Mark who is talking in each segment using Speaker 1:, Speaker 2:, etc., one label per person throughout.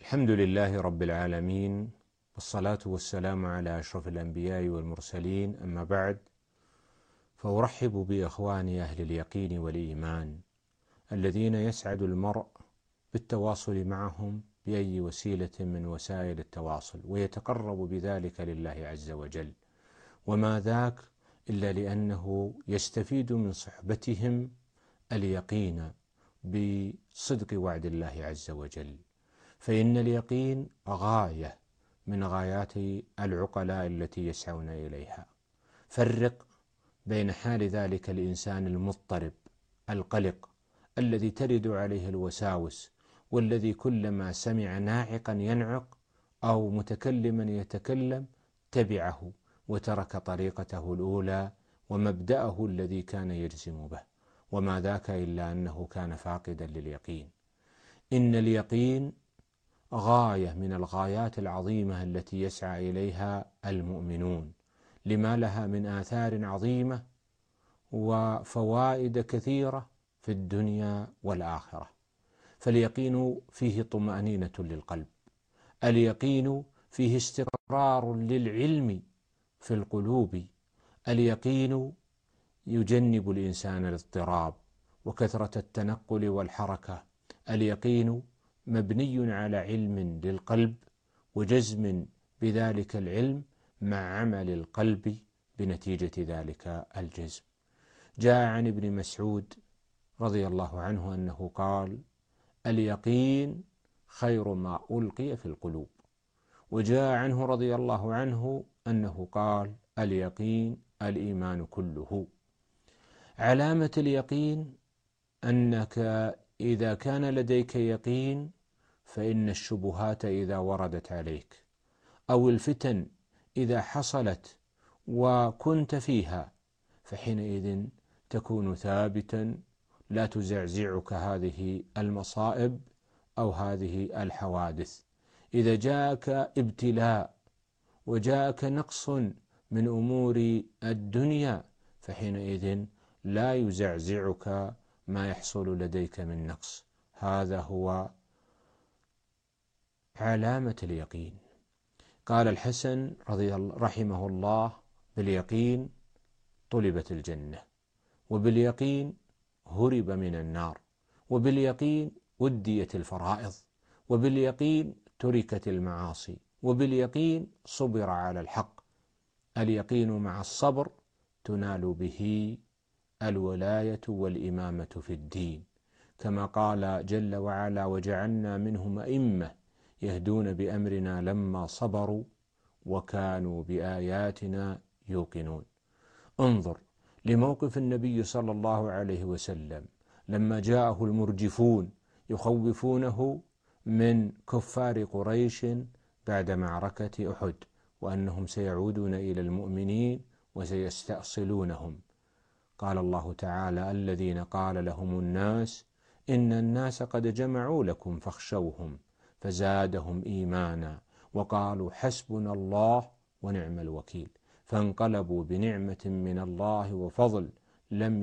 Speaker 1: الحمد لله رب العالمين، والصلاة والسلام على أشرف الأنبياء والمرسلين، أما بعد، فأرحب بإخواني أهل اليقين والإيمان الذين يسعد المرء بالتواصل معهم بأي وسيلة من وسائل التواصل، ويتقرب بذلك لله عز وجل، وما ذاك إلا لأنه يستفيد من صحبتهم اليقين بصدق وعد الله عز وجل. فإن اليقين غاية من غايات العقلاء التي يسعون إليها. فرق بين حال ذلك الإنسان المضطرب القلق الذي ترد عليه الوساوس، والذي كلما سمع ناعقا ينعق أو متكلما يتكلم تبعه وترك طريقته الأولى ومبدأه الذي كان يجزم به، وما ذاك إلا أنه كان فاقدا لليقين. إن اليقين غاية من الغايات العظيمة التي يسعى إليها المؤمنون، لما لها من آثار عظيمة وفوائد كثيرة في الدنيا والآخرة. فاليقين فيه طمأنينة للقلب، اليقين فيه استقرار للعلم في القلوب، اليقين يجنب الإنسان الاضطراب وكثرة التنقل والحركة، اليقين مبني على علم للقلب وجزم بذلك العلم مع عمل القلب بنتيجة ذلك الجزم. جاء عن ابن مسعود رضي الله عنه أنه قال: اليقين خير ما ألقي في القلوب. وجاء عنه رضي الله عنه أنه قال: اليقين الإيمان كله. علامة اليقين أنك إذا كان لديك يقين فإن الشبهات إذا وردت عليك أو الفتن إذا حصلت وكنت فيها فحينئذ تكون ثابتا، لا تزعزعك هذه المصائب أو هذه الحوادث. إذا جاءك ابتلاء وجاءك نقص من أمور الدنيا فحينئذ لا يزعزعك ما يحصل لديك من نقص. هذا هو علامة اليقين. قال الحسن رحمه الله: باليقين طلبت الجنة، وباليقين هرب من النار، وباليقين أديت الفرائض، وباليقين تركت المعاصي، وباليقين صبر على الحق. اليقين مع الصبر تنال به الولاية والإمامة في الدين، كما قال جل وعلا: وجعلنا منهم أئمة يهدون بأمرنا لما صبروا وكانوا بآياتنا يوقنون. انظر لموقف النبي صلى الله عليه وسلم لما جاءه المرجفون يخوفونه من كفار قريش بعد معركة أحد، وأنهم سيعودون إلى المؤمنين وسيستأصلونهم. قال الله تعالى: الذين قال لهم الناس إن الناس قد جمعوا لكم فاخشوهم فزادهم إيمانا وقالوا حسبنا الله ونعم الوكيل، فانقلبوا بنعمة من الله وفضل لم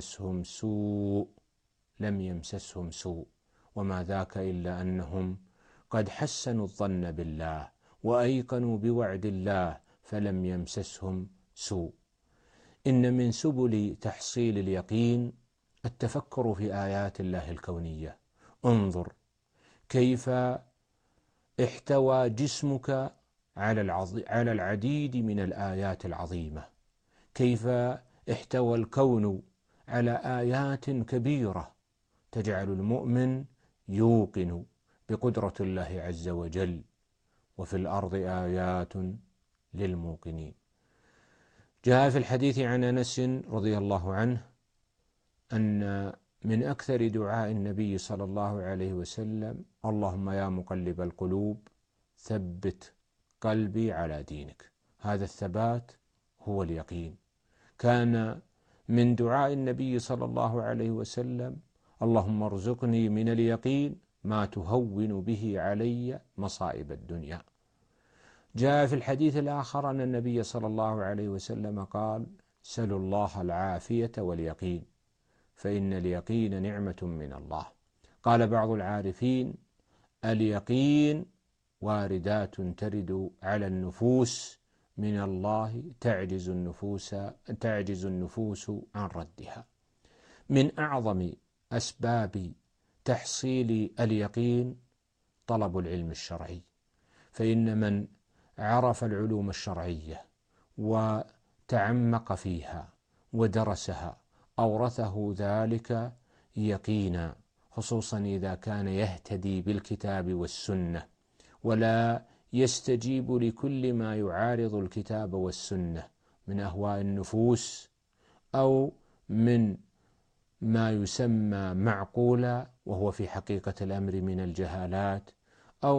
Speaker 1: يمسسهم سوء، وما ذاك إلا أنهم قد حسنوا الظن بالله وأيقنوا بوعد الله فلم يمسسهم سوء. إن من سبل تحصيل اليقين التفكر في آيات الله الكونية. انظر كيف احتوى جسمك على العديد من الآيات العظيمة، كيف احتوى الكون على آيات كبيرة تجعل المؤمن يوقن بقدرة الله عز وجل. وفي الأرض آيات للموقنين. جاء في الحديث عن أنس رضي الله عنه أن من أكثر دعاء النبي صلى الله عليه وسلم: اللهم يا مقلب القلوب ثبت قلبي على دينك. هذا الثبات هو اليقين. كان من دعاء النبي صلى الله عليه وسلم: اللهم ارزقني من اليقين ما تهون به علي مصائب الدنيا. جاء في الحديث الآخر أن النبي صلى الله عليه وسلم قال: سلوا الله العافية واليقين، فإن اليقين نعمة من الله. قال بعض العارفين: اليقين واردات ترد على النفوس من الله تعجز النفوس عن ردها. من أعظم أسباب تحصيل اليقين طلب العلم الشرعي، فإن من عرف العلوم الشرعية وتعمق فيها ودرسها أورثه ذلك يقينا، خصوصا إذا كان يهتدي بالكتاب والسنة ولا يستجيب لكل ما يعارض الكتاب والسنة من أهواء النفوس أو من ما يسمى معقولا وهو في حقيقة الأمر من الجهالات، أو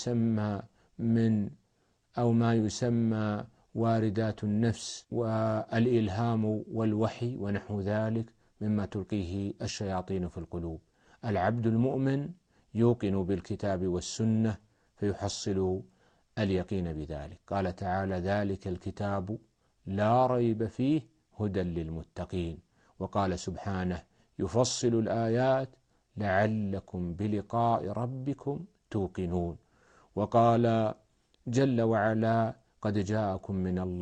Speaker 1: ما يسمى واردات النفس والإلهام والوحي ونحو ذلك مما تلقيه الشياطين في القلوب. العبد المؤمن يوقن بالكتاب والسنة فيحصل اليقين بذلك. قال تعالى: ذلك الكتاب لا ريب فيه هدى للمتقين. وقال سبحانه: يفصل الآيات لعلكم بلقاء ربكم توقنون. وقال جل وعلا: قد جاءكم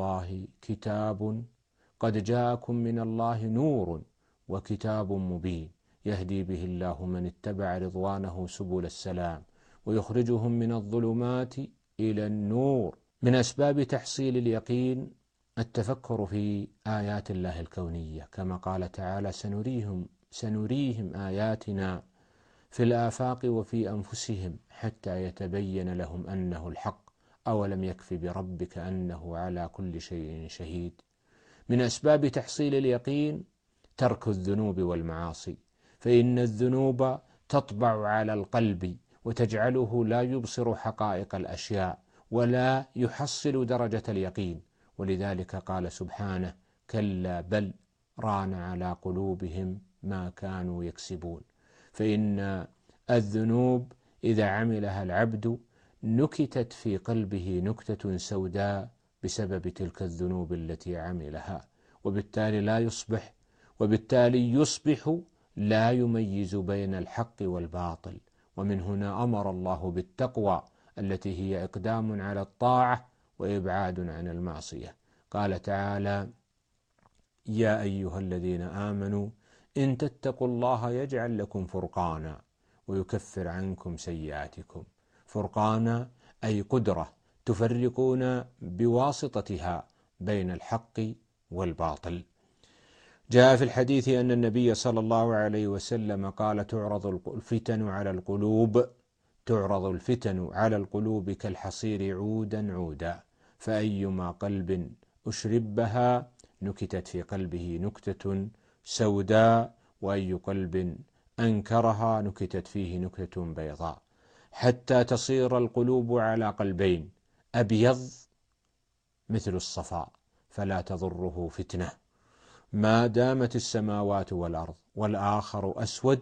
Speaker 1: من الله نور وكتاب مبين يهدي به الله من اتبع رضوانه سبل السلام ويخرجهم من الظلمات إلى النور. من أسباب تحصيل اليقين التفكر في آيات الله الكونية، كما قال تعالى: سنريهم آياتنا في الآفاق وفي أنفسهم حتى يتبين لهم أنه الحق أولم يكف بربك أنه على كل شيء شهيد. من أسباب تحصيل اليقين ترك الذنوب والمعاصي، فإن الذنوب تطبع على القلب وتجعله لا يبصر حقائق الأشياء ولا يحصل درجة اليقين. ولذلك قال سبحانه: كلا بل ران على قلوبهم ما كانوا يكسبون. فإن الذنوب إذا عملها العبد نكتت في قلبه نكتة سوداء بسبب تلك الذنوب التي عملها، وبالتالي يصبح لا يميز بين الحق والباطل. ومن هنا أمر الله بالتقوى التي هي إقدام على الطاعة وإبعاد عن المعصية. قال تعالى: يا أيها الذين آمنوا إن تتقوا الله يجعل لكم فرقانا ويكفر عنكم سيئاتكم. فرقانا أي قدرة تفرقون بواسطتها بين الحق والباطل. جاء في الحديث أن النبي صلى الله عليه وسلم قال: تعرض الفتن على القلوب كالحصير عودا عودا، فأيما قلب أشربها نكتت في قلبه نكتة سوداء، وأي قلب أنكرها نكتت فيه نكتة بيضاء، حتى تصير القلوب على قلبين: أبيض مثل الصفاء فلا تضره فتنة ما دامت السماوات والأرض، والآخر أسود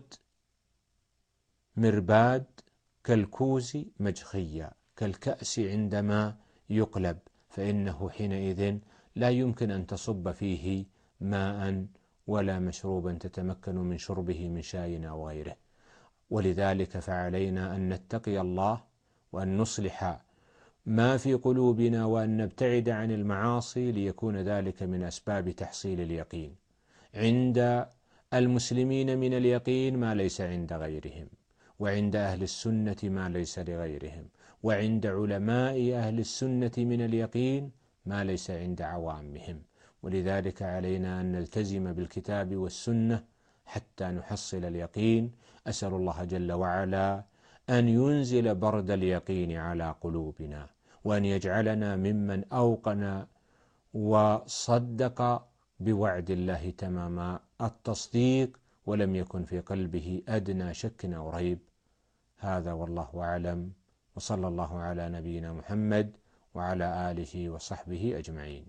Speaker 1: مرباد كالكوز مجخيا، كالكأس عندما يقلب، فإنه حينئذ لا يمكن أن تصب فيه ماء ولا مشروبا تتمكن من شربه من شاي أو غيره. ولذلك فعلينا أن نتقي الله وأن نصلح ما في قلوبنا وأن نبتعد عن المعاصي، ليكون ذلك من أسباب تحصيل اليقين. عند المسلمين من اليقين ما ليس عند غيرهم، وعند أهل السنة ما ليس لغيرهم، وعند علماء أهل السنة من اليقين ما ليس عند عوامهم. ولذلك علينا أن نلتزم بالكتاب والسنة حتى نحصل اليقين. أسأل الله جل وعلا أن ينزل برد اليقين على قلوبنا، وأن يجعلنا ممن أوقن وصدق بوعد الله تمام التصديق ولم يكن في قلبه أدنى شك أو ريب. هذا والله أعلم، وصلى الله على نبينا محمد وعلى آله وصحبه أجمعين.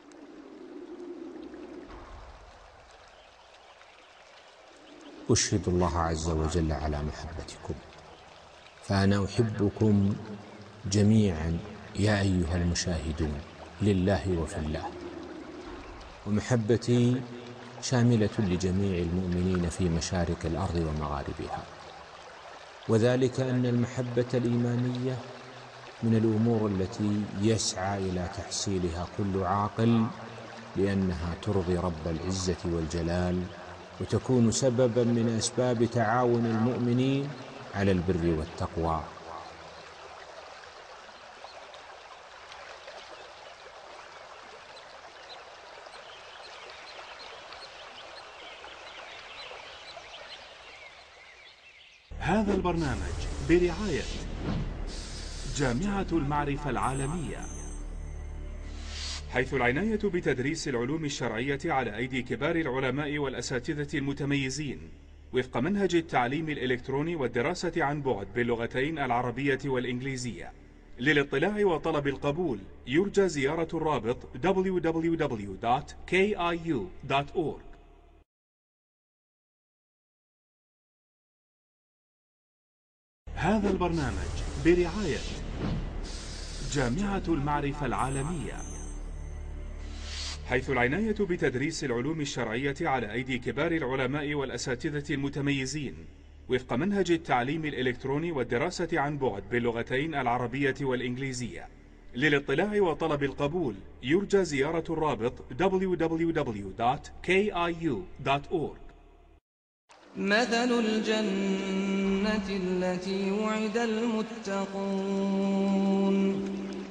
Speaker 1: أشهد الله عز وجل على محبتكم، فأنا أحبكم جميعا يا أيها المشاهدون لله وفي الله، ومحبتي شاملة لجميع المؤمنين في مشارق الأرض ومغاربها، وذلك أن المحبة الإيمانية من الأمور التي يسعى إلى تحصيلها كل عاقل، لأنها ترضي رب العزة والجلال، وتكون سببا من أسباب تعاون المؤمنين على البر والتقوى.
Speaker 2: هذا البرنامج برعاية جامعة المعرفة العالمية، حيث العناية بتدريس العلوم الشرعية على أيدي كبار العلماء والأساتذة المتميزين وفق منهج التعليم الإلكتروني والدراسة عن بعد باللغتين العربية والإنجليزية. للاطلاع وطلب القبول يرجى زيارة الرابط www.kiu.org. هذا البرنامج برعاية جامعة المعرفة العالمية، حيث العناية بتدريس العلوم الشرعية على أيدي كبار العلماء والأساتذة المتميزين وفق منهج التعليم الإلكتروني والدراسة عن بعد باللغتين العربية والإنجليزية. للاطلاع وطلب القبول يرجى زيارة الرابط www.kiu.org.
Speaker 3: مثل الجنة التي وعد المتقون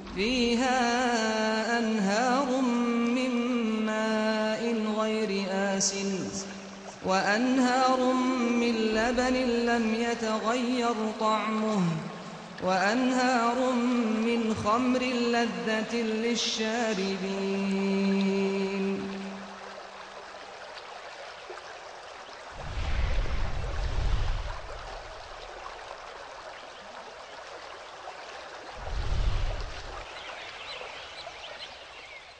Speaker 3: فيها أنهار من ماء غير آسن وأنهار من لبن لم يتغير طعمه وأنهار من خمر لذة للشاربين